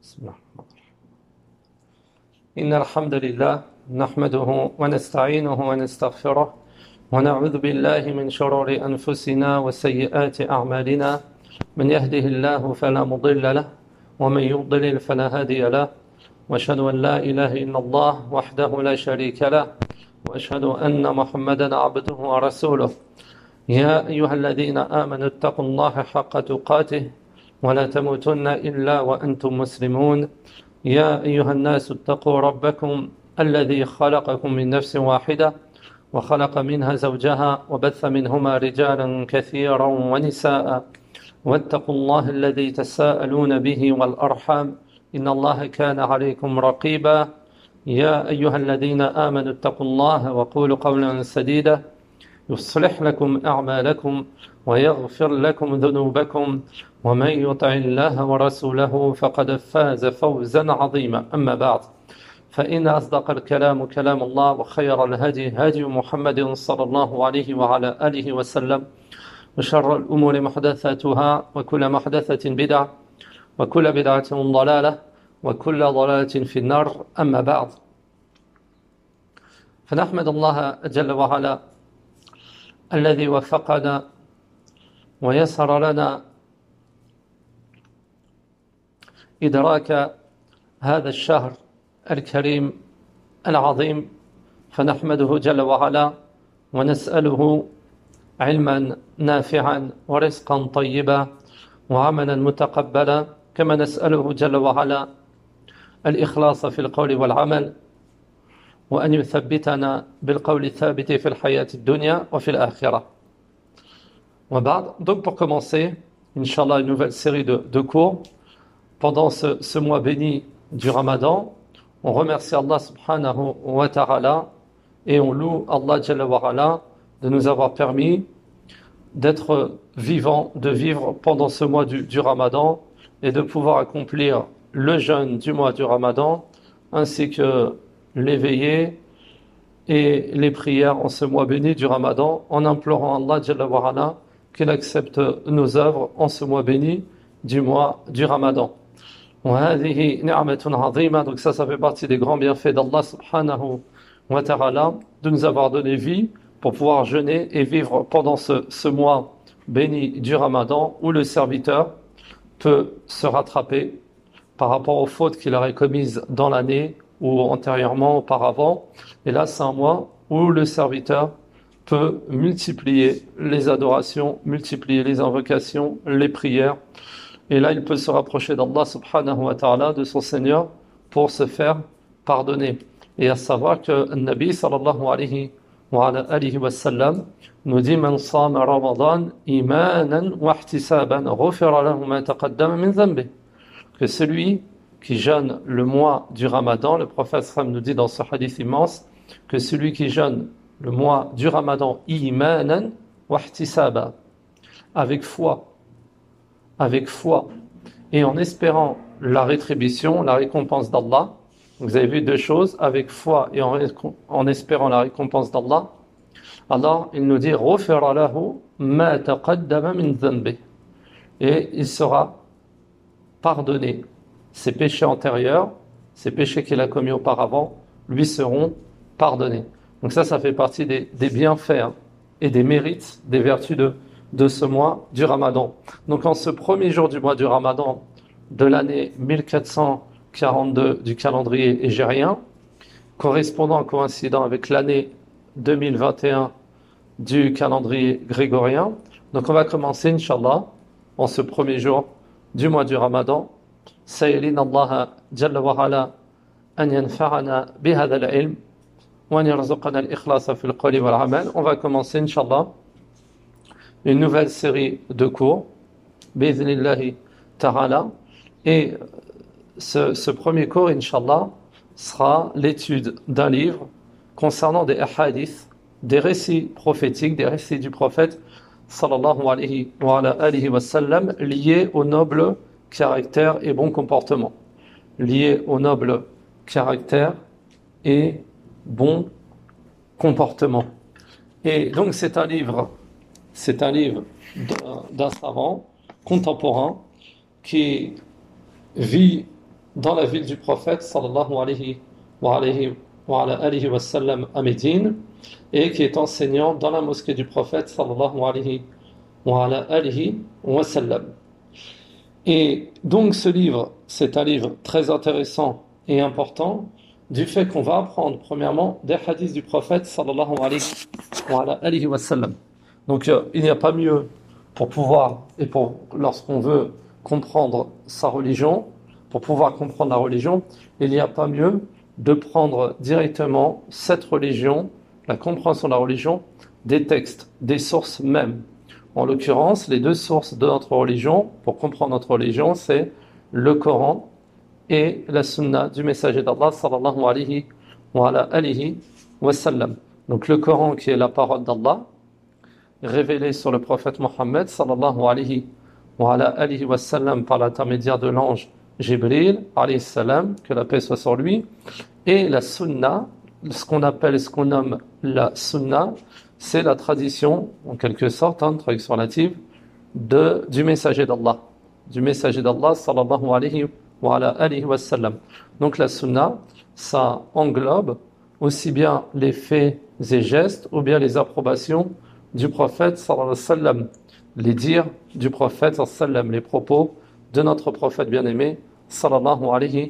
بسم الله الرحمن الرحيم. إن الحمد لله نحمده ونستعينه ونستغفره ونعوذ بالله من شرور أنفسنا وسيئات أعمالنا. من يهده الله فلا مضل له ومن يضلل فلا هادي له، وأشهد أن لا إله إلا الله وحده لا شريك له، وأشهد أن محمدا عبده ورسوله. يا أيها الذين آمنوا اتقوا الله حق تقاته ولا تموتن إلا وأنتم مسلمون. يا أيها الناس اتقوا ربكم الذي خلقكم من نفس واحدة وخلق منها زوجها وبث منهما رجالا كثيرا ونساء، واتقوا الله الذي تساءلون به والأرحام إن الله كان عليكم رقيبا. يا أيها الذين آمنوا اتقوا الله وقولوا قولا سديدا يصلح لكم أعمالكم ويغفر لكم ذنوبكم، ومن يطع الله ورسوله فقد فاز فوزا عظيما. أما بعد، فإن أصدق الكلام كلام الله، وخير الهدي هدي محمد صلى الله عليه وعلى آله وسلم، وشر الأمور محدثاتها وكل محدثة بدعة وكل بدعة ضلالة وكل ضلالة في النار. أما بعد، فنحمد الله جل وعلا الذي وفقنا ويسر لنا إدراك هذا الشهر الكريم العظيم، فنحمده جل وعلا ونسأله علما نافعا ورزقا طيبا وعملا متقبلا، كما نسأله جل وعلا الإخلاص في القول والعمل، وأن يثبتنا بالقول الثابت في الحياة الدنيا وفي الآخرة. Donc pour commencer, Inch'Allah, une nouvelle série de cours pendant ce mois béni du Ramadan. On remercie Allah subhanahu wa ta'ala et on loue Allah jalla wa ala de nous avoir permis d'être vivants, de vivre pendant ce mois du Ramadan et de pouvoir accomplir le jeûne du mois du Ramadan ainsi que les veillées et les prières en ce mois béni du Ramadan, en implorant Allah jalla wa ala qu'il accepte nos œuvres en ce mois béni du mois du Ramadan. Donc ça fait partie des grands bienfaits d'Allah subhanahu wa ta'ala, de nous avoir donné vie pour pouvoir jeûner et vivre pendant ce mois béni du Ramadan, où le serviteur peut se rattraper par rapport aux fautes qu'il aurait commises dans l'année ou antérieurement, auparavant. Et là, c'est un mois où le serviteur peut multiplier les adorations, multiplier les invocations, les prières. Et là, il peut se rapprocher d'Allah subhanahu wa ta'ala, de son Seigneur, pour se faire pardonner. Et à savoir que le Nabi sallallahu alayhi wa sallam nous dit: Man sama Ramadan imanan wa ihtisaban ghufira lahu ma taqaddama min dhanbi. Que celui qui jeûne le mois du Ramadan, le prophète sallam nous dit dans ce hadith immense que celui qui jeûne le mois du Ramadan imanan wa ihtisaba, avec foi et en espérant la rétribution, la récompense d'Allah. Vous avez vu deux choses, avec foi et en espérant la récompense d'Allah. Alors il nous dit غُفِرَ لَهُ مَا تَقَدَّمَ مِنْ ذَنْبِهِ, et il sera pardonné. Ses péchés antérieurs, ses péchés qu'il a commis auparavant, lui seront pardonnés. Donc ça fait partie des bienfaits et des mérites, des vertus de ce mois du Ramadan. Donc en ce premier jour du mois du Ramadan de l'année 1442 du calendrier hégérien, coïncidant avec l'année 2021 du calendrier grégorien, donc on va commencer, Inch'Allah, en ce premier jour du mois du Ramadan, سائلين الله جل وعلا أن ينفعنا بهذا العلم وأن يرزقنا الإخلاص في القول والعمل. On va commencer, Inch'Allah, une nouvelle série de cours, bi'idhnillahi ta'ala. Et ce premier cours, Inch'Allah, sera l'étude d'un livre concernant des hadiths, des récits prophétiques, des récits du prophète sallallahu alayhi wa sallam, liés au noble caractère et bon comportement. Liés au noble caractère et bon comportement. Et donc c'est un livre d'un savant contemporain qui vit dans la ville du prophète sallallahu alayhi wa sallam à Médine et qui est enseignant dans la mosquée du prophète sallallahu alayhi wa sallam. Et donc ce livre, c'est un livre très intéressant et important du fait qu'on va apprendre premièrement des hadiths du prophète sallallahu alayhi wa sallam. Donc il n'y a pas mieux pour pouvoir, et pour lorsqu'on veut comprendre sa religion, pour pouvoir comprendre la religion, il n'y a pas mieux de prendre directement cette religion, la compréhension de la religion, des textes, des sources mêmes. En l'occurrence, les deux sources de notre religion, pour comprendre notre religion, c'est le Coran et la Sunna du messager d'Allah sallallahu alayhi wa sallam. Donc le Coran qui est la parole d'Allah, révélée sur le prophète Mohammed sallallahu alayhi wa sallam par l'intermédiaire de l'ange Jibril alayhi salam, que la paix soit sur lui, et la Sunna, ce qu'on nomme la Sunna, c'est la tradition, en quelque sorte, une traduction relative, du messager d'Allah, sallallahu alayhi wa sallam. Donc la Sunna, ça englobe aussi bien les faits et gestes, ou bien les approbations du prophète sallallahu alayhi wa sallam, les dires du prophète sallallahu alayhi wa sallam, les propos de notre prophète bien-aimé sallallahu alayhi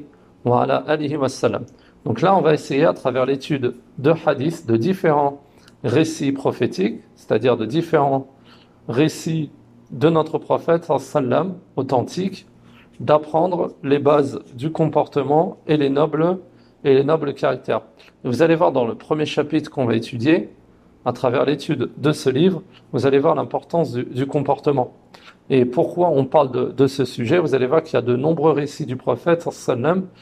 wa sallam. Donc là, on va essayer à travers l'étude de hadiths, de différents récits prophétiques, c'est-à-dire de différents récits de notre prophète sallallahu alayhi wa sallam, authentiques, d'apprendre les bases du comportement et les nobles caractères. Et vous allez voir dans le premier chapitre qu'on va étudier, à travers l'étude de ce livre, vous allez voir l'importance du comportement. Et pourquoi on parle de ce sujet? Vous allez voir qu'il y a de nombreux récits du prophète sallallahu alayhi wa sallam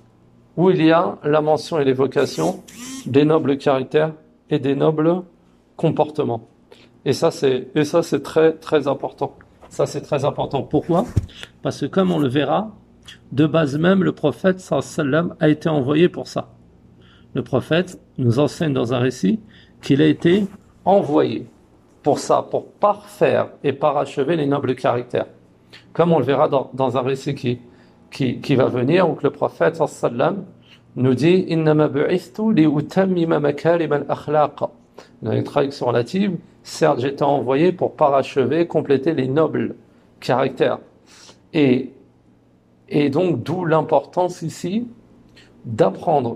où il y a la mention et l'évocation des nobles caractères et des nobles comportements. Et ça c'est très très important. Ça c'est très important. Pourquoi? Parce que comme on le verra, de base même le prophète sallallahu alayhi wa sallam a été envoyé pour ça. Le prophète nous enseigne dans un récit qu'il a été envoyé pour ça, pour parfaire et parachever les nobles caractères. Comme on le verra dans un récit qui va venir, où le prophète sallallahu alayhi wa sallam nous dit innama bu'ithtu li utammima makarim al-akhlaq. Dans une traduction relative, certes j'étais envoyé pour parachever, compléter les nobles caractères. Et donc d'où l'importance ici d'apprendre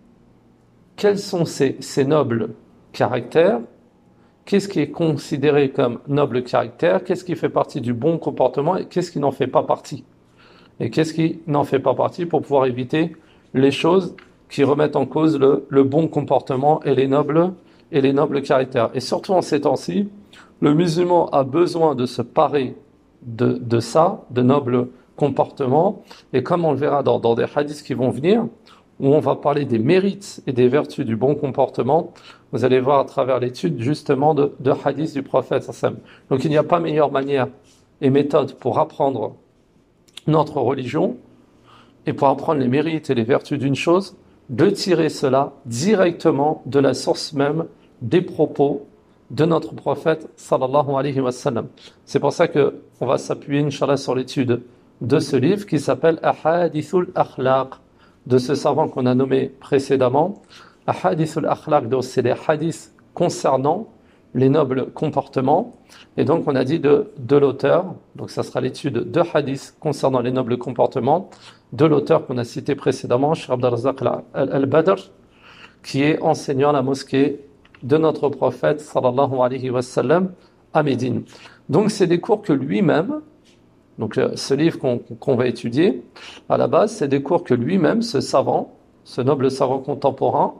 quels sont ces nobles caractères, qu'est-ce qui est considéré comme noble caractère, qu'est-ce qui fait partie du bon comportement et qu'est-ce qui n'en fait pas partie. Et qu'est-ce qui n'en fait pas partie pour pouvoir éviter les choses qui remettent en cause le bon comportement et les nobles caractères. Et surtout en ces temps-ci, le musulman a besoin de se parer de ça, de nobles comportements. Et comme on le verra dans des hadiths qui vont venir, où on va parler des mérites et des vertus du bon comportement, vous allez voir à travers l'étude justement de hadiths du prophète sallallahu alayhi wa sallam. Donc il n'y a pas meilleure manière et méthode pour apprendre notre religion et pour apprendre les mérites et les vertus d'une chose, de tirer cela directement de la source même des propos de notre prophète sallallahu alayhi wa sallam. C'est pour ça que on va s'appuyer inchallah sur l'étude de ce livre qui s'appelle Ahadithul Akhlaq, de ce savant qu'on a nommé précédemment. Ahadithul Akhlaq, donc c'est des hadiths concernant les nobles comportements. Et donc on a dit de l'auteur, donc ça sera l'étude de hadiths concernant les nobles comportements, de l'auteur qu'on a cité précédemment, Cheikh Abdelrazak al-Badr, qui est enseignant à la mosquée de notre prophète sallallahu alayhi wa sallam à Médine. Donc c'est des cours que lui-même, donc ce livre qu'on va étudier, à la base, c'est des cours que lui-même, ce savant, ce noble savant contemporain,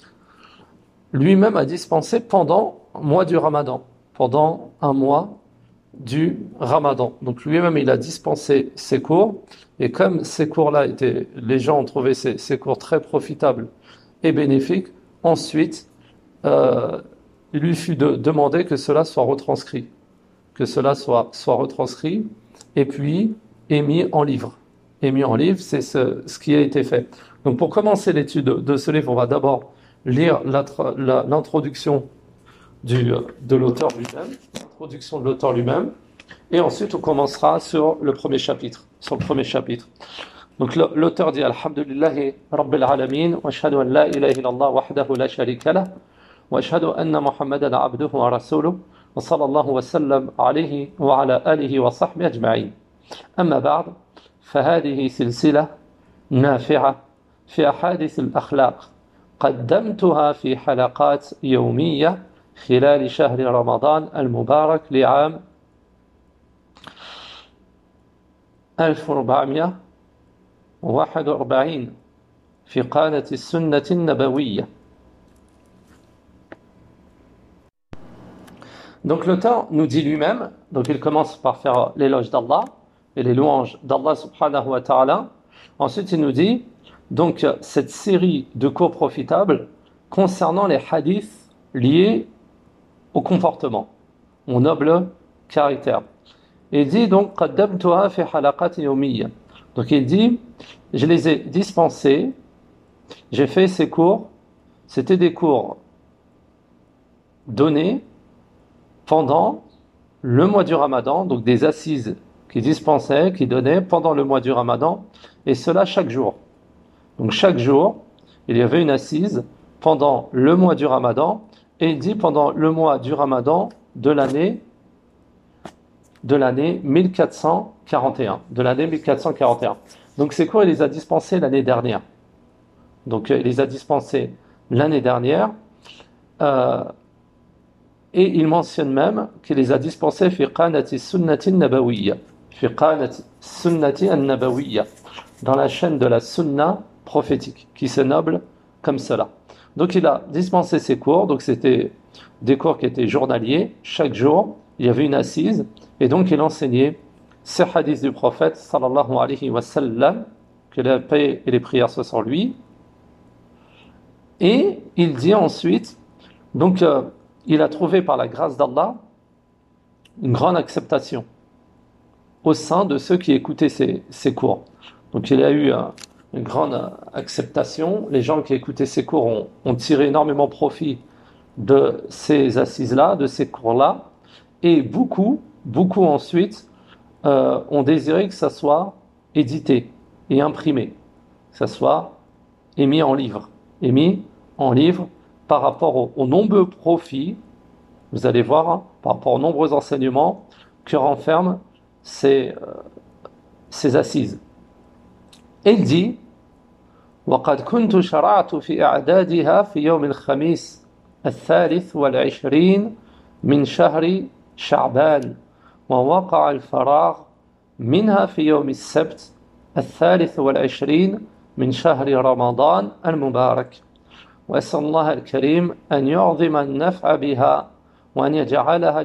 lui-même a dispensé pendant un mois du Ramadan, pendant un mois du Ramadan. Donc lui-même, il a dispensé ces cours, et comme ces cours-là les gens ont trouvé ces cours très profitables et bénéfiques, ensuite, il lui fut demandé que cela soit retranscrit, et puis émis en livre. Émis en livre, c'est ce qui a été fait. Donc pour commencer l'étude de ce livre, on va d'abord lire l'introduction de l'auteur lui-même, et ensuite on commencera sur le premier chapitre. Donc l'auteur dit Alhamdulillahi Rabbil Alamin wa ashhadu an la ilaha illallah wahdahu la sharika lah wa ashhadu anna Muhammadan abduhu wa rasuluhu wa sallallahu wa sallam alayhi wa ala alihi wa sahbihi ajma'in. أما بعد فهذه سلسلة نافعة في أحاديث الأخلاق قدمتها في حلقات يومية خلال شهر رمضان المبارك لعام 1441 في قناة السنة النبوية. Donc l'auteur nous dit lui-même, donc il commence par faire l'éloge d'Allah et les louanges d'Allah subhanahu wa ta'ala. Ensuite il nous dit donc cette série de cours profitables concernant les hadiths liés au comportement, au noble caractère. Il dit donc qaddamtuha fi halaqat yawmiyya. Donc il dit je les ai dispensés, j'ai fait ces cours, c'était des cours donnés pendant le mois du Ramadan, donc des assises qui dispensaient, qui donnaient pendant le mois du Ramadan, et cela chaque jour. Donc chaque jour, il y avait une assise pendant le mois du Ramadan, et il dit pendant le mois du Ramadan de l'année 1441. De l'année 1441. Donc ces cours, il les a dispensés l'année dernière. Donc il les a dispensés l'année dernière. Et il mentionne même qu'il les a dispensés fi qanati sunnati nabawiyya. Fi qanati sunnati an-nabawiyya. Dans la chaîne de la sunna prophétique, qui se noble comme cela. Donc il a dispensé ces cours. Donc c'était des cours qui étaient journaliers. Chaque jour, il y avait une assise. Et donc il enseignait ces hadiths du prophète sallallahu alayhi wa sallam, que la paix et les prières soient sur lui. Et il dit ensuite, donc il a trouvé par la grâce d'Allah une grande acceptation au sein de ceux qui écoutaient ces cours. Donc il y a eu une grande acceptation. Les gens qui écoutaient ces cours ont tiré énormément profit de ces assises-là, de ces cours-là. Et beaucoup ensuite ont désiré que ça soit édité et imprimé, que ça soit émis en livre par rapport aux nombreux profits, vous allez voir, hein, par rapport aux nombreux enseignements que renferment ces assises. Et il dit وقد كنت شرعت في إعدادها في يوم الخميس 23 من شهر شعبان ووقع الفراغ منها في يوم السبت 23 من شهر رمضان المبارك وأسأل الله الكريم أن يعظم النفع بها وأن يجعلها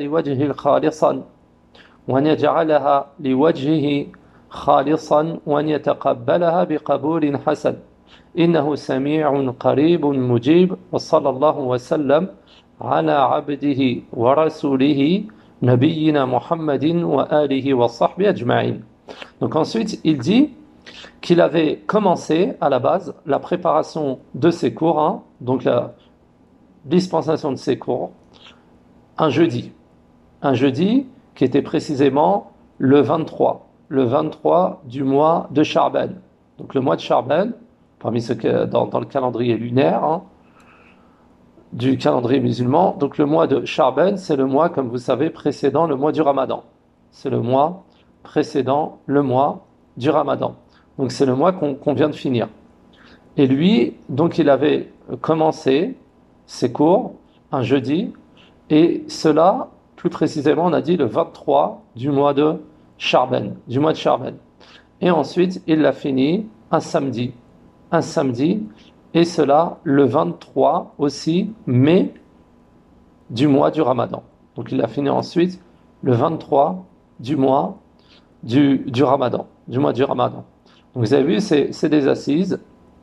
لوجهه خالصا وأن يتقبلها بقبول حسن إنه سميع قريب مجيب وصلى الله وسلم على عبده ورسوله نبينا محمد وآله وصحبه أجمعين. Donc ensuite il dit qu'il avait commencé à la base la préparation de ces cours, hein, donc la dispensation de ces cours, un jeudi qui était précisément le 23 du mois de Cha'ban. Donc le mois de Cha'ban, parmi ceux que dans le calendrier lunaire, hein, du calendrier musulman, donc le mois de Cha'ban, c'est le mois, comme vous savez, précédant le mois du Ramadan. C'est le mois précédent le mois du Ramadan. Donc c'est le mois qu'on vient de finir. Et lui, donc il avait commencé ses cours un jeudi, et cela, plus précisément, on a dit le 23 du mois de Cha'ban, Et ensuite, il l'a fini un samedi, et cela le 23 aussi mai du mois du Ramadan. Donc il l'a fini ensuite le 23 du mois du Ramadan, Donc vous avez vu, c'est des assises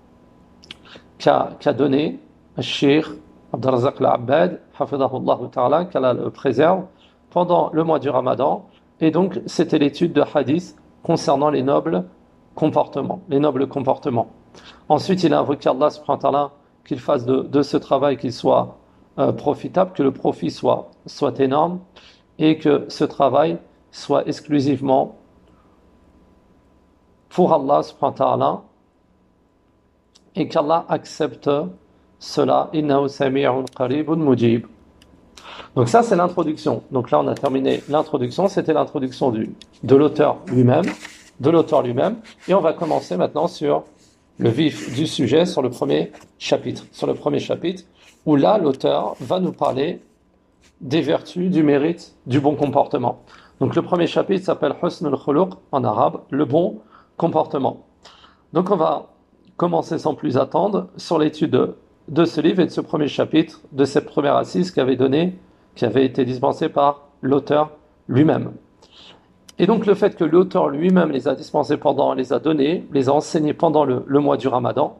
qu'a donné le Cheikh Abd al-Razzaq al-Abbad, hafidahullah ta'ala, qu'Allah le préserve, pendant le mois du Ramadan. Et donc c'était l'étude de hadith concernant les nobles comportements. Ensuite, il a invoqué Allah subhanahu wa ta'ala qu'il fasse de ce travail qu'il soit profitable, que le profit soit énorme, et que ce travail soit exclusivement pour Allah subhanahu wa ta'ala et qu'Allah accepte cela. Innahu sami'un qaribun mujib. Donc ça, c'est l'introduction. Donc là, on a terminé l'introduction. C'était l'introduction de l'auteur lui-même, Et on va commencer maintenant sur le vif du sujet, sur le premier chapitre. Où là, l'auteur va nous parler des vertus, du mérite, du bon comportement. Donc le premier chapitre s'appelle Husn al-Khuluq, en arabe, le bon comportement. Donc on va commencer sans plus attendre sur l'étude de ce livre et de ce premier chapitre, de cette première assise qui avait été dispensée par l'auteur lui-même. Et donc le fait que l'auteur lui-même les a dispensés les a enseignés pendant le mois du Ramadan,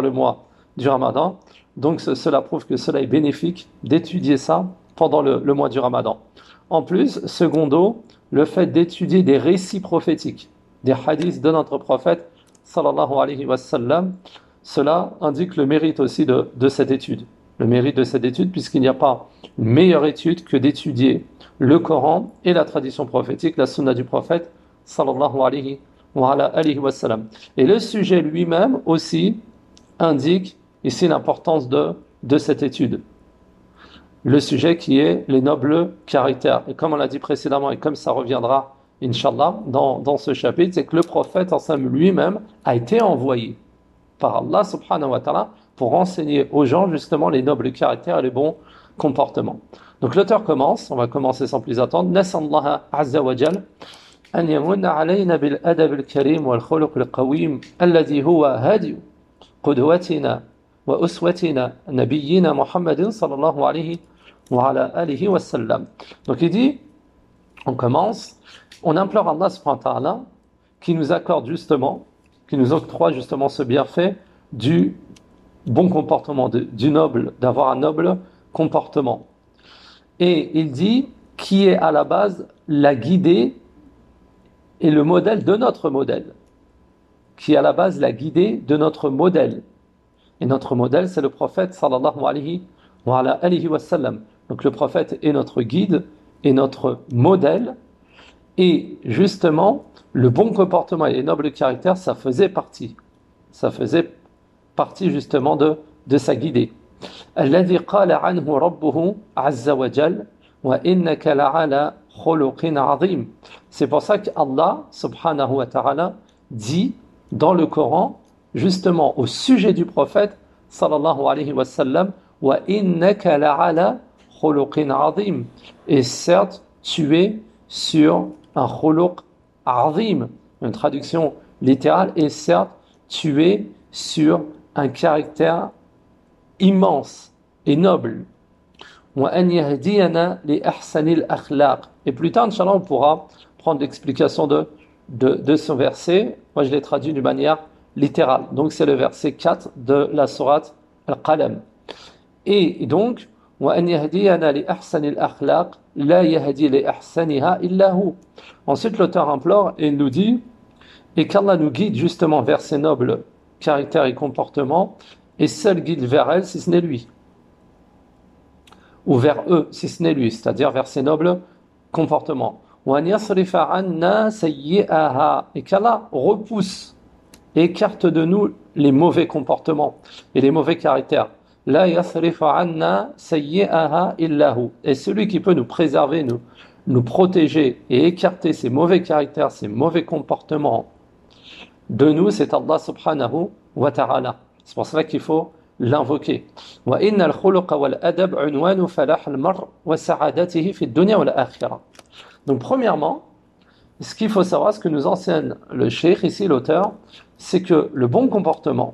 donc cela prouve que cela est bénéfique d'étudier ça pendant le mois du Ramadan. En plus, secondo, le fait d'étudier des récits prophétiques, des hadiths de notre prophète, sallallahu alayhi wa sallam, cela indique le mérite aussi de cette étude. Le mérite de cette étude, puisqu'il n'y a pas une meilleure étude que d'étudier le Coran et la tradition prophétique, la sunna du prophète, sallallahu alayhi wa sallam. Et le sujet lui-même aussi indique ici l'importance de cette étude. Le sujet qui est les nobles caractères. Et comme on l'a dit précédemment, et comme ça reviendra, Inch'Allah, dans ce chapitre, c'est que le prophète lui-même a été envoyé par Allah subhanahu wa ta'ala pour enseigner aux gens justement les nobles caractères et les bons comportements. Donc l'auteur commence, on va commencer sans plus attendre. Nas'Allah azza wa jal an yamunna alayna bil adab al karim wal khuluq al qawim alladhi huwa hadi qudwatina wa uswatina nabiyyina Muhammadin sallallahu alayhi wa ala alihi wa sallam. Donc il dit, on commence, on implore Allah subhanahu wa ta'ala qui nous octroie justement ce bienfait du bon comportement, d'avoir un noble comportement. Et il dit, qui est à la base la guidée et le modèle de notre modèle. Qui est à la base la guidée de notre modèle. Et notre modèle, c'est le prophète sallallahu alayhi wa sallam. Donc le prophète est notre guide et notre modèle. Et justement, le bon comportement et les nobles caractères, ça faisait partie justement de sa guidée. الذي قال عنه ربه عز وجل وإنك لعلى خلق عظيم. C'est pour ça qu'Allah subhanahu wa ta'ala dit dans le Coran justement au sujet du prophète sallallahu alayhi wa sallam وإنك لعلى خلق عظيم. Et certes, tu es sur un khuluq azim, une traduction littérale, et certes, tu es sur un caractère immense et noble. Et plus tard, Inch'Allah, on pourra prendre l'explication de ce verset. Moi, je l'ai traduit d'une manière littérale. Donc, c'est le verset 4 de la sourate Al-Qalam. Et donc, ensuite, l'auteur implore et nous dit, et qu'Allah nous guide justement vers ces nobles caractères et comportements, et seul guide vers elles si ce n'est lui. Ou vers eux si ce n'est lui, c'est-à-dire vers ces nobles comportements. Et qu'Allah repousse et écarte de nous les mauvais comportements et les mauvais caractères. Et celui qui peut nous préserver, nous protéger et écarter ces mauvais caractères, ces mauvais comportements de nous, c'est Allah subhanahu wa ta'ala. C'est pour cela qu'il faut l'invoquer. Donc premièrement, ce qu'il faut savoir, ce que nous enseigne le cheikh ici, l'auteur, c'est que le bon comportement,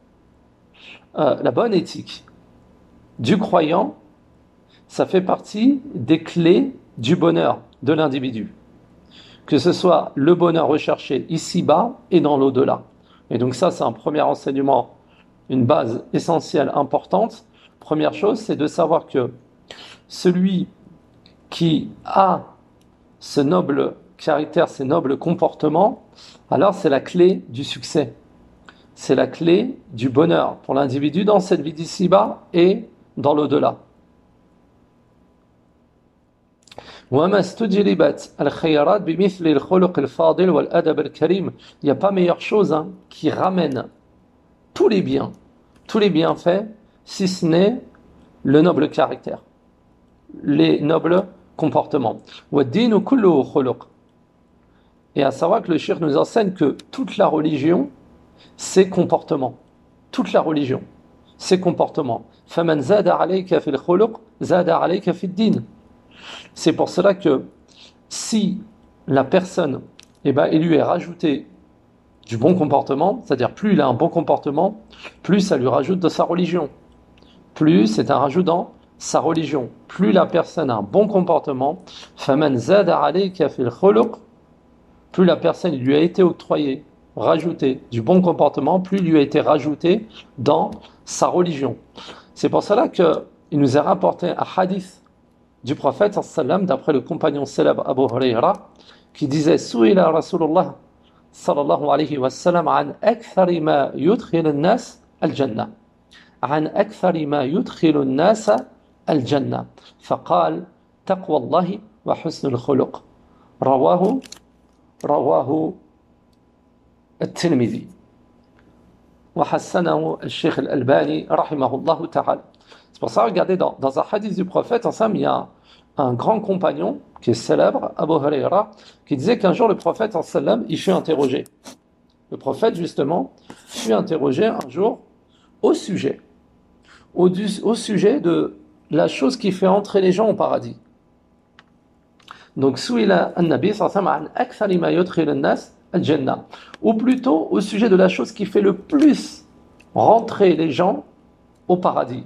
la bonne éthique du croyant, ça fait partie des clés du bonheur de l'individu. Que ce soit le bonheur recherché ici-bas et dans l'au-delà. Et donc ça, c'est un premier enseignement, une base essentielle, importante. Première chose, c'est de savoir que celui qui a ce noble caractère, ces nobles comportements, alors c'est la clé du succès. C'est la clé du bonheur pour l'individu dans cette vie d'ici-bas et dans l'au-delà. وما استجلبت الخيرات بمثل الخلق الفاضل والأدب الكريم. Il n'y a pas meilleure chose qui ramène tous les bienfaits, si ce n'est le noble caractère, les nobles comportements. وَالدِّينُ كُلُّهُ خُلُقٌ. Et à savoir que le cheikh nous enseigne que toute la religion, c'est comportement. Toute la religion, c'est comportement. فَمَنْ زَادَ عَلَيْكَ فِي الْخُلُقِ زَادَ عَلَيْكَ فِي الدِّينِ. C'est pour cela que si la personne, il lui est rajouté du bon comportement, c'est-à-dire plus il a un bon comportement, plus ça lui rajoute de sa religion. Plus c'est un rajout dans sa religion. Plus la personne a un bon comportement, فَمَنْ زَادَ عَلَيْكَ فِي الْخُلُقِ, plus la personne lui a été octroyée, rajouté du bon comportement, plus il lui a été rajouté dans sa religion. C'est pour cela qu'il nous est rapporté un hadith du prophète sallam d'après le compagnon célèbre Abu Huraira qui disait Su'ila Rasulullah sallallahu alayhi wa sallam an akthari ma yudkhil an-nas al-jannah an akthari ma yudkhil an-nas al-jannah faqal taqwa Allahi wa husn al-khuluq rawahu الترمذي وحسنه الشيخ الألباني رحمه الله تعالى. C'est pour ça, regardez, dans un hadith du prophète, ensemble, il y a un grand compagnon qui est célèbre, Abu Huraira, qui disait qu'un jour le prophète, ensemble, il fut interrogé. Le prophète, justement, fut interrogé un jour au sujet de la chose qui fait entrer les gens au paradis. Donc, Souila an-Nabi, ou plutôt au sujet de la chose qui fait le plus rentrer les gens au paradis.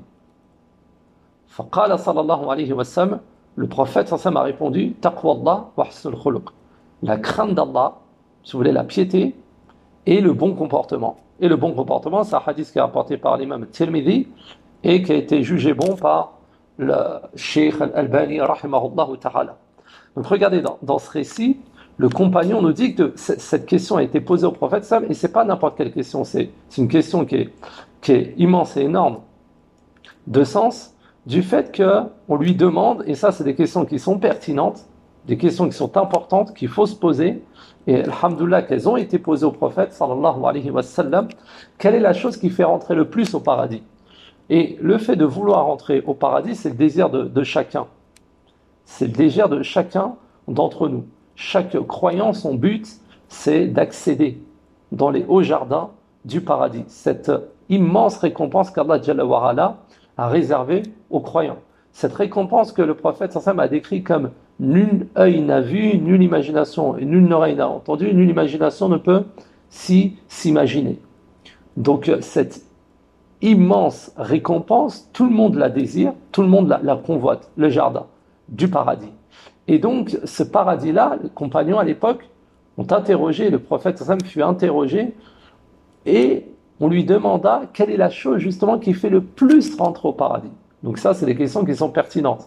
فقال صلى الله عليه وسلم, le prophète a répondu taqwa Allah wa husnul khuluq, la crainte d'Allah, si vous voulez la piété et le bon comportement. Et le bon comportement, c'est un hadith qui est rapporté par l'imam Tirmidhi et qui a été jugé bon par le Cheikh Al-Albani rahimahullah ta'ala. Donc regardez, dans ce récit, le compagnon nous dit que cette question a été posée au prophète sallam, et c'est pas n'importe quelle question, c'est une question qui est immense et énorme de sens, du fait qu'on lui demande, et ça c'est des questions qui sont pertinentes, des questions qui sont importantes, qu'il faut se poser, et alhamdoulilah qu'elles ont été posées au prophète sallallahu alayhi wa sallam, quelle est la chose qui fait rentrer le plus au paradis? Et le fait de vouloir rentrer au paradis, c'est le désir de chacun. C'est le désir de chacun d'entre nous. Chaque croyant, son but, c'est d'accéder dans les hauts jardins du paradis. Cette immense récompense qu'Allah Jalla wa Ala a réservée aux croyants. Cette récompense que le prophète a décrit comme nul œil n'a vu, nulle imagination et nulle oreille n'a entendu, nulle imagination ne peut s'imaginer. Donc cette immense récompense, tout le monde la désire, tout le monde la convoite, le jardin du paradis. Et donc, ce paradis-là, les compagnons à l'époque ont interrogé, le prophète fut interrogé, et on lui demanda quelle est la chose justement qui fait le plus rentrer au paradis. Donc ça, c'est des questions qui sont pertinentes.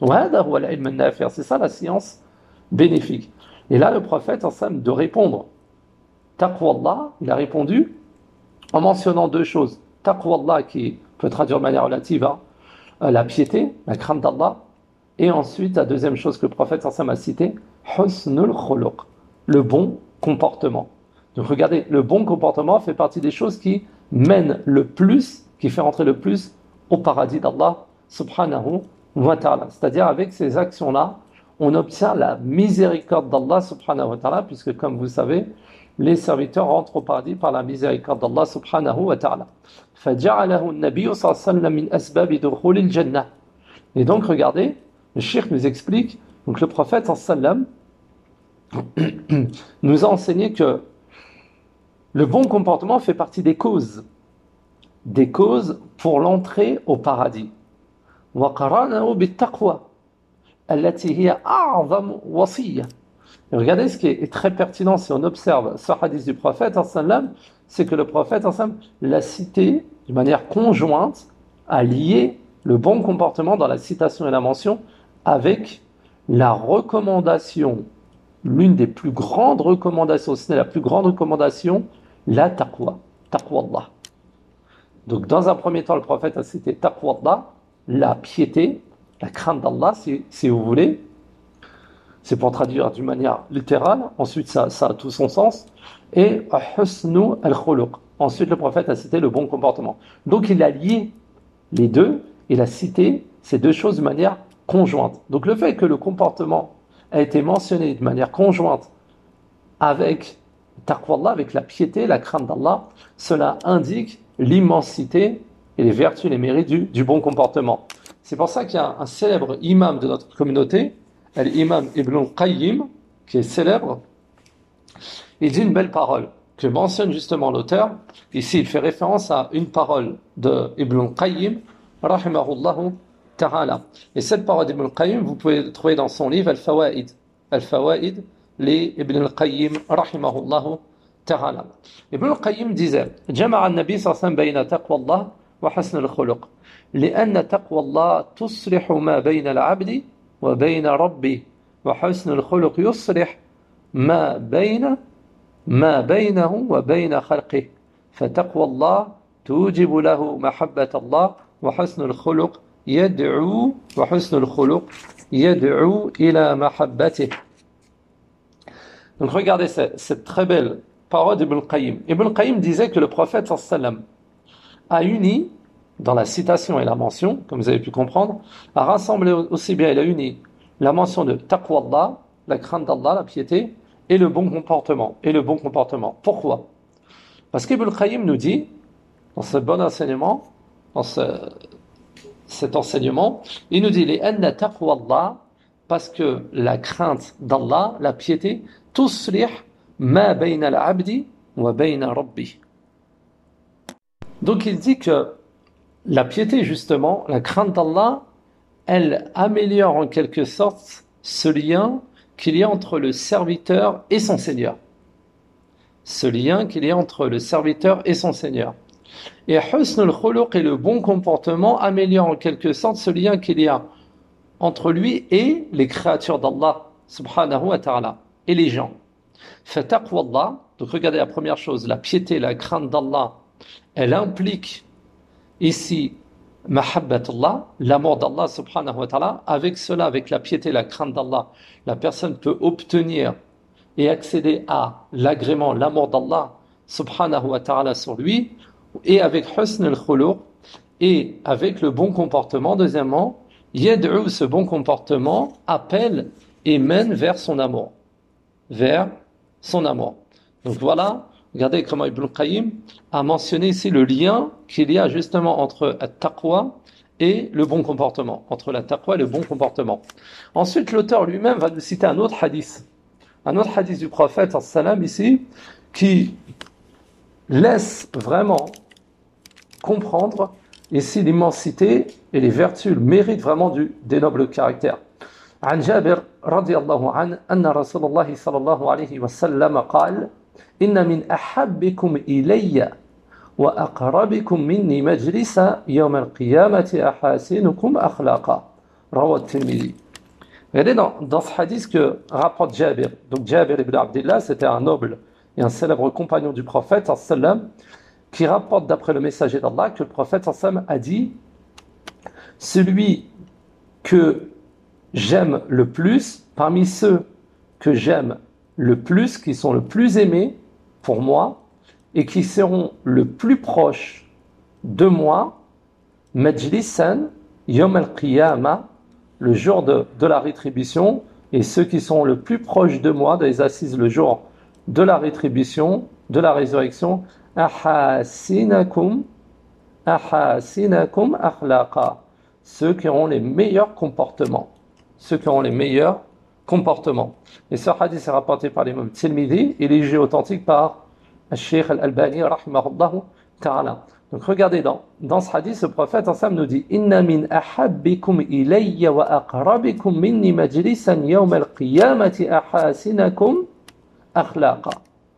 C'est ça la science bénéfique. Et là, le prophète, de répondre, Taqwa Allah, il a répondu en mentionnant deux choses. Taqwa Allah, qui peut traduire de manière relative, la piété, la crainte d'Allah. Et ensuite, la deuxième chose que le prophète a cité, husnul khuluq, le bon comportement. Donc regardez, le bon comportement fait partie des choses qui mènent le plus, qui fait rentrer le plus au paradis d'Allah subhanahu wa ta'ala. C'est-à-dire avec ces actions-là, on obtient la miséricorde d'Allah subhanahu wa ta'ala, puisque comme vous savez, les serviteurs rentrent au paradis par la miséricorde d'Allah subhanahu wa ta'ala. فَجَعَلَهُ النَّبِيُّ صَلَّى اللَّهُ عَلَيْهِ وَسَلَّمَ مِنْ أَسْبَابِ دُخُولِ الْجَنَّةِ. Et donc regardez, le cheikh nous explique, donc le prophète sallam nous a enseigné que le bon comportement fait partie des causes pour l'entrée au paradis. وَقَرَانَهُ بِالتَّقْوَى الَّتِي هِيَ أَعْظَمُ وَصِيَّةٍ. Et regardez ce qui est très pertinent si on observe ce hadith du prophète sallam, c'est que le prophète sallam l'a cité de manière conjointe, à lier le bon comportement dans la citation et la mention avec la recommandation, l'une des plus grandes recommandations, ce n'est la plus grande recommandation, la taqwa, taqwa Allah. Donc dans un premier temps, le prophète a cité taqwa Allah, la piété, la crainte d'Allah, si vous voulez. c'est pour traduire d'une manière littérale, ensuite ça a tout son sens, et husnu al-khuluq. Ensuite le prophète a cité le bon comportement. Donc il a lié les deux, il a cité ces deux choses de manière conjointe. Donc le fait que le comportement a été mentionné de manière conjointe avec taqwallah, avec la piété, la crainte d'Allah, cela indique l'immensité et les vertus, les mérites du bon comportement. C'est pour ça qu'il y a un célèbre imam de notre communauté, l'imam Ibn al-Qayyim, qui est célèbre. Il dit une belle parole que mentionne justement l'auteur. Ici, il fait référence à une parole de Ibn al-Qayyim, rahimahullahu ta'ala. Et cette parole d'Ibn al-Qayyim, vous pouvez le trouver dans son livre Al-Fawaid. Al-Fawaid, les Ibn al-Qayyim, rahimahullahu ta'ala. Ibn al-Qayyim disait, جمع النبي صلى الله عليه وسلم بين تقوى الله وحسن الخلق لأن تقوى الله تصلح ما بين العبد وبين ربه وحسن الخلق يصلح ما بينه وبين خلقه فتقوى الله توجب له محبة الله وحسن الخلق يدعو إلى محبته. Donc regardez cette très belle parole d'Ibn al-Qayyim. Ibn al-Qayyim disait que le prophète sallam a uni, dans la citation et la mention, comme vous avez pu comprendre, a rassemblé aussi bien, il a uni la mention de taqwa, la crainte d'Allah, la piété, et le bon comportement. Pourquoi? Parce qu'Ibn al-Qayyim nous dit, dans ce bon enseignement, dans cet enseignement, il nous dit les anna taqwa, parce que la crainte d'Allah, la piété, tuslih ma bayna al-abdi wa bayna rabbi. Donc il dit que la piété, justement, la crainte d'Allah, elle améliore en quelque sorte ce lien qu'il y a entre le serviteur et son Seigneur. Ce lien qu'il y a entre le serviteur et son Seigneur. Et husn al-khuluq et le bon comportement améliore en quelque sorte ce lien qu'il y a entre lui et les créatures d'Allah, subhanahu wa ta'ala, et les gens. Fataqwallah, donc regardez la première chose, la piété, la crainte d'Allah, elle implique ici mahabbatullah, l'amour d'Allah subhanahu wa ta'ala. Avec cela, avec la piété, la crainte d'Allah, la personne peut obtenir et accéder à l'agrément, l'amour d'Allah subhanahu wa ta'ala sur lui, et avec husn al-khuluq, et avec le bon comportement. Deuxièmement, yad'u, ce bon comportement appelle et mène vers son amour. Donc voilà, regardez comment Ibn al-Qayyim a mentionné ici le lien qu'il y a justement entre la taqwa et le bon comportement. Entre la taqwa et le bon comportement. Ensuite, l'auteur lui-même va nous citer un autre hadith. Un autre hadith du prophète, sallam, ici, qui laisse vraiment comprendre ici l'immensité et les vertus, le mérite vraiment des nobles caractères. عن جابر رضي الله عنه أن رسول الله صلى الله عليه وسلم قال إن من أحبكم إلي وأقربكم مني مجلسا يوم القيامة أحاسنكم أخلاقا رواه الترمذي. Regardez dans ce hadith que rapporte Jabir. Donc Jabir ibn Abdillah, c'était un noble et un célèbre compagnon du prophète sallam, qui rapporte d'après le messager d'Allah que le prophète sallam a dit: celui que j'aime le plus, parmi ceux que j'aime le plus, qui sont le plus aimés pour moi, et qui seront le plus proches de moi, majlisan yom al-qiyamah, le jour de la rétribution, et ceux qui sont le plus proches de moi, dans les assises le jour de la rétribution, de la résurrection, ahasinakum akhlaqa, ceux qui auront les meilleurs comportements. Et ce hadith est rapporté par l'imam Tirmidhi, il est jugé authentique par Cheikh Al-Albani rahimahullahu ta'ala. Donc regardez dans ce hadith, le prophète ensemble nous dit: Inna min ahabbikum ilayya wa aqrabikum minni majlisan yawm al-qiyamati ahasinakum akhlaqa.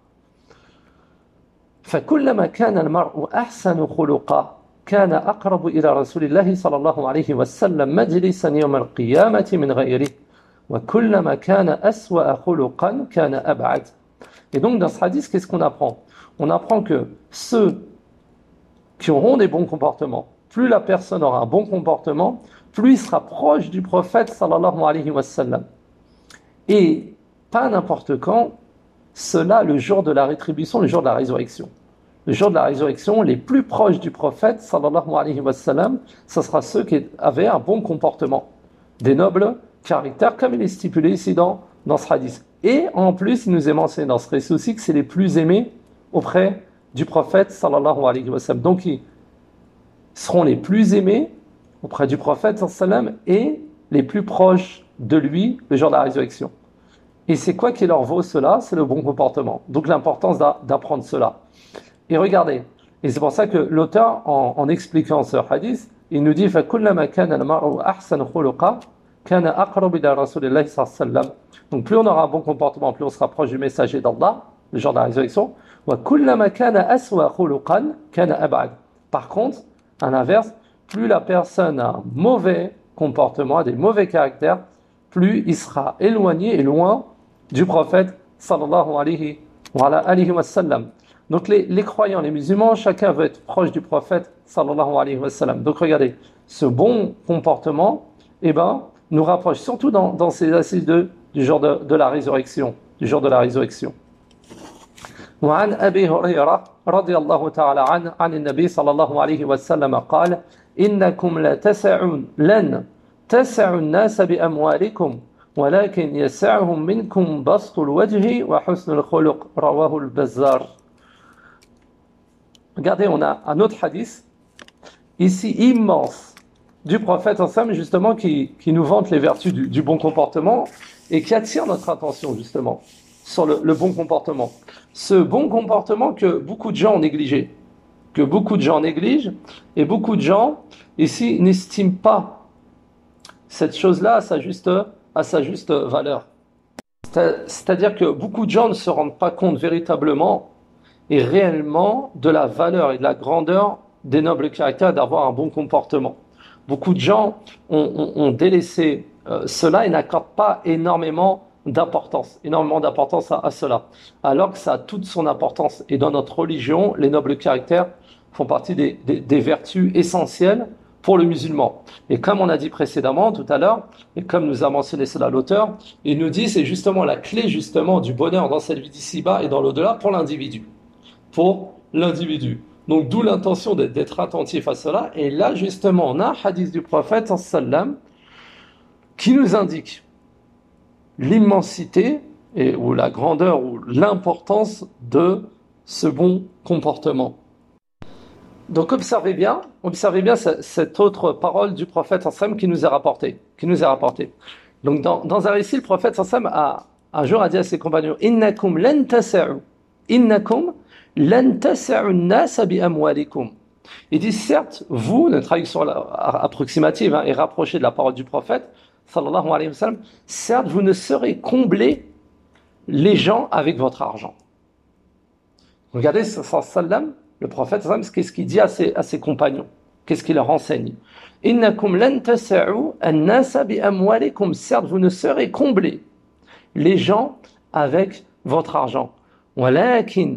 فكلما كان المرء أحسن خلقا كان أقرب إلى رسول الله صلى الله عليه وسلم مجلسا يوم القيامة من غيره وكلما كان أسوأ خلقا كان أبعد. Et donc dans ce hadith, qu'est-ce qu'on apprend? On apprend que ceux qui auront des bons comportements, plus la personne aura un bon comportement, plus il sera proche du prophète sallallahu alayhi wa sallam. Et pas n'importe quand, cela le jour de la rétribution, le jour de la résurrection. Le jour de la résurrection, les plus proches du prophète, sallallahu alayhi wa sallam, ce sera ceux qui avaient un bon comportement, des nobles caractères, comme il est stipulé ici dans ce hadith. Et en plus, il nous est mentionné dans ce récit aussi que c'est les plus aimés auprès du prophète, sallallahu alayhi wa sallam. Donc, ils seront les plus aimés auprès du prophète, sallallahu alayhi wa sallam, et les plus proches de lui le jour de la résurrection. Et c'est quoi qui leur vaut cela? C'est le bon comportement. Donc, l'importance d'apprendre cela. Et regardez, et c'est pour ça que l'auteur, en expliquant ce hadith, il nous dit فَكُلَّمَا كَانَ الْمَرْءُ أَحْسَنَ خُلُقًا كَانَ أَقْرَبَ إِلَى رَسُولِ اللَّهِ صَلَّى اللَّهُ عَلَيْهِ وَسَلَّمَ. Donc plus on aura un bon comportement, plus on se rapproche du messager d'Allah, le jour de la résurrection. وَكُلَّمَا كَانَ أَسْوَأَ خُلُقًا كَانَ أَبْعَدَ. Par contre, à l'inverse, plus la personne a un mauvais comportement, a des mauvais caractères, plus il sera éloigné et loin du prophète sallallahu alayhi wa sallam. Donc les croyants, les musulmans, chacun veut être proche du prophète sallallahu alayhi wa sallam. Donc regardez, ce bon comportement, nous rapproche surtout dans ces assises du jour de la résurrection, du jour de la résurrection. وعن أبي هريرة رضي الله تعالى عنه عن النبي صلى الله عليه وسلم قال إنكم لن تسعوا الناس بأموالكم ولكن يسعهم منكم بسط الوجه وحسن الخلق رواه البزار. Regardez, on a un autre hadith, ici immense, du prophète ensemble, justement, qui nous vante les vertus du bon comportement et qui attire notre attention, justement, sur le bon comportement. Ce bon comportement que beaucoup de gens ont négligé, que beaucoup de gens négligent, et beaucoup de gens, ici, n'estiment pas cette chose-là à sa juste valeur. C'est-à-dire que beaucoup de gens ne se rendent pas compte véritablement et réellement de la valeur et de la grandeur des nobles caractères d'avoir un bon comportement. Beaucoup de gens ont délaissé cela et n'accordent pas énormément d'importance à cela, alors que ça a toute son importance. Et dans notre religion, les nobles caractères font partie des vertus essentielles pour le musulman. Et comme on a dit précédemment, tout à l'heure, et comme nous a mentionné cela l'auteur, il nous dit c'est justement la clé justement du bonheur dans cette vie d'ici-bas et dans l'au-delà pour l'individu. Donc d'où l'intention d'être attentif à cela. Et là justement on a un hadith du prophète sallam qui nous indique l'immensité ou la grandeur ou l'importance de ce bon comportement. Donc observez bien cette autre parole du prophète sallam qui nous est rapportée. Donc dans un récit, le prophète sallam un jour a dit à ses compagnons innakum lan tas'u il dit certes, vous, une traduction approximative et rapprochée de la parole du prophète, sallallahu alayhi wa sallam, certes, vous ne saurez combler les gens avec votre argent. Regardez, sallam, le prophète, sallam, qu'est-ce qu'il dit à ses compagnons? Qu'est-ce qu'il leur enseigne? Innakum lan tas'u an-nasa bi amwalikum, certes, vous ne saurez combler les gens avec votre argent. Walakin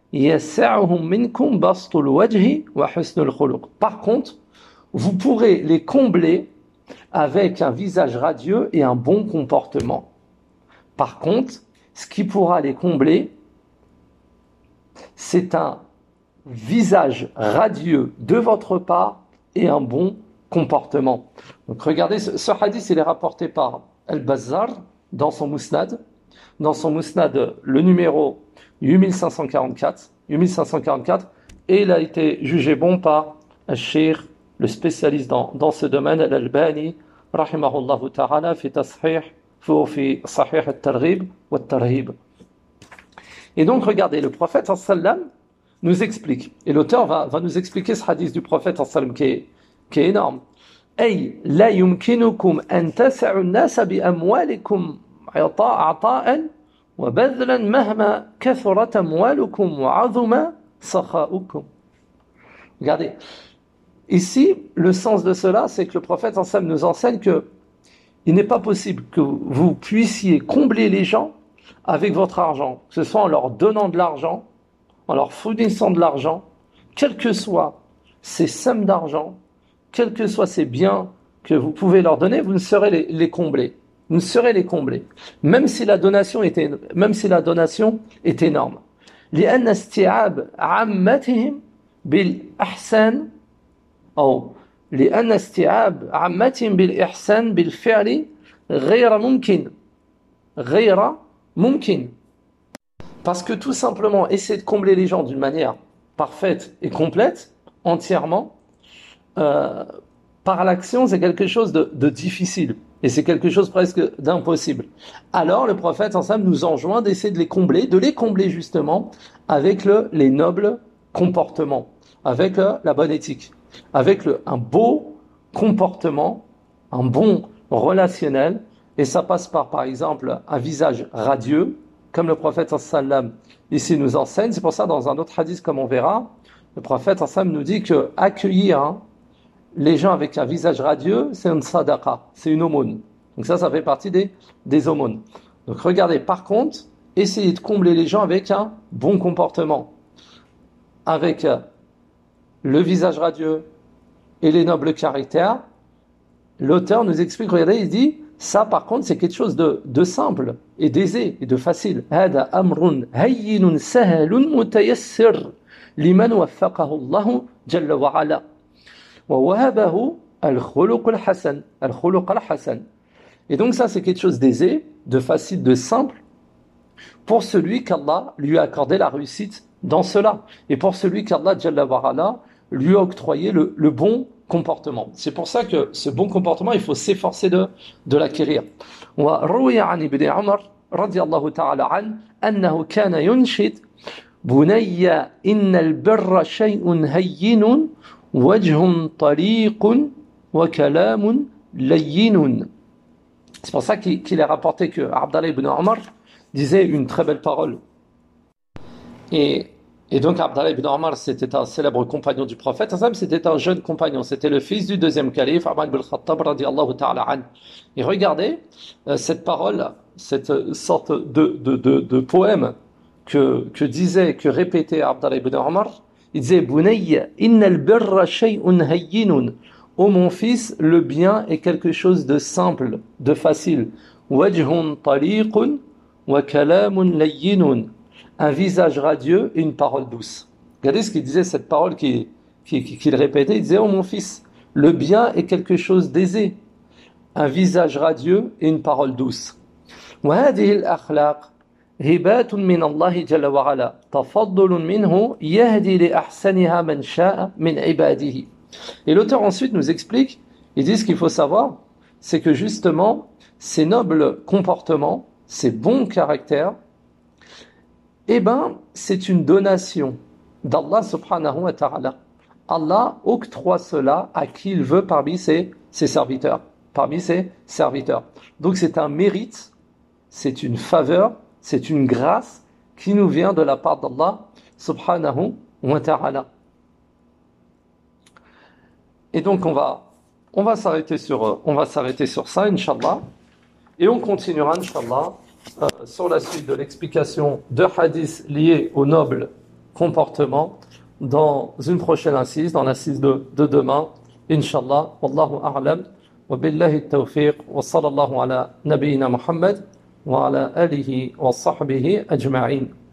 par contre, vous pourrez les combler avec un visage radieux et un bon comportement. Par contre, ce qui pourra les combler, c'est un visage radieux de votre part et un bon comportement. Donc regardez, ce hadith, il est rapporté par Al-Bazzar dans son Musnad. Dans son Musnad, le numéro 8544, et il a été jugé bon par Al-Sheikh, le spécialiste dans ce domaine, Al-Albani, rahimahullahu ta'ala, fi sahih al-targhib wa al-tarhib. Et donc, regardez, le prophète sallam nous explique, et l'auteur va nous expliquer ce hadith du prophète sallam qui est énorme. Ay, la yumkinukum an tas'u an-nasa bi amwalikum ata'an وبذلا مهما كثرت أموالكم وعظم سخاؤكم. Regardez, ici, le sens de cela, c'est que le prophète sallam nous enseigne que il n'est pas possible que vous puissiez combler les gens avec votre argent, que ce soit en leur donnant de l'argent, en leur fournissant de l'argent, quelles que soient ces sommes d'argent, quels que soient ces biens que vous pouvez leur donner, vous ne saurez les combler. saurait les combler, même si la donation est énorme. لأن استيعاب عامتهم بالإحسان أو لأن استيعاب عامتهم بالإحسان بالفعل غير ممكن. Parce que tout simplement, essayer de combler les gens d'une manière parfaite et complète, entièrement, par l'action, c'est quelque chose de difficile. Et c'est quelque chose presque d'impossible. Alors, le prophète ensemble nous enjoint d'essayer de les combler justement avec les nobles comportements, avec la bonne éthique, avec un beau comportement, un bon relationnel. Et ça passe par exemple, un visage radieux, comme le prophète sallam ici nous enseigne. C'est pour ça, dans un autre hadith, comme on verra, le prophète sallam nous dit que accueillir les gens avec un visage radieux, c'est une sadaqa, c'est une aumône. Donc ça fait partie des aumônes. Donc regardez, par contre, essayez de combler les gens avec un bon comportement, avec le visage radieux et les nobles caractères. L'auteur nous explique, regardez, il dit, ça par contre, c'est quelque chose de simple et d'aisé et de facile. هذا أمر هين سهل متيسر لمن وفقه الله جل وعلا. ووهبه الخلق الحسن. Et donc ça, c'est quelque chose d'aisé, de facile, de simple, pour celui qu'Allah lui a accordé la réussite dans cela. Et pour celui qu'Allah Jalla wa Ala lui a octroyé le bon comportement. C'est pour ça que ce bon comportement, il faut s'efforcer de l'acquérir. وروي عن ابن عمر رضي الله تعالى عنه أنه كان ينشد بني إن البر شيء هين وجه طليق وكلام لين. C'est pour ça qu'il est rapporté que Abdallah ibn Omar disait une très belle parole. Et donc Abdallah ibn Omar, c'était un célèbre compagnon du prophète. C'était un jeune compagnon. C'était le fils du deuxième calife, Omar ibn Khattab radiyallahu ta'ala an. Et regardez cette parole, cette sorte de poème que répétait Abdallah ibn Omar. Il disait Bunayya innal birra shay'un hayyinun. Ô mon fils, le bien est quelque chose de simple, de facile. Wajhun taliqun wa kalamun layyinun. Un visage radieux et une parole douce. Regardez ce qu'il disait, cette parole qu'il répétait. Il disait, ô mon fils, le bien est quelque chose d'aisé. Un visage radieux et une parole douce. وهذه الأخلاق هبات من الله جل وعلا تفضل منه يهدي لأحسنها من شاء من عباده. Et l'auteur ensuite nous explique, il dit ce qu'il faut savoir, c'est que justement, ces nobles comportements, ces bons caractères, c'est une donation d'Allah subhanahu wa ta'ala. Allah octroie cela à qui il veut parmi ses serviteurs. Donc c'est un mérite, c'est une faveur, c'est une grâce qui nous vient de la part d'Allah subhanahu wa ta'ala. Et donc on va s'arrêter sur ça, Inch'Allah, et on continuera, Inch'Allah, sur la suite de l'explication de hadiths liés au noble comportement dans une prochaine assise, dans l'assise de demain, Inch'Allah. Wallahu a'lam, wa billahi at-tawfiq, wa sallallahu ala nabiyyina Muhammad, wa ala alihi wa sahbihi ajma'in.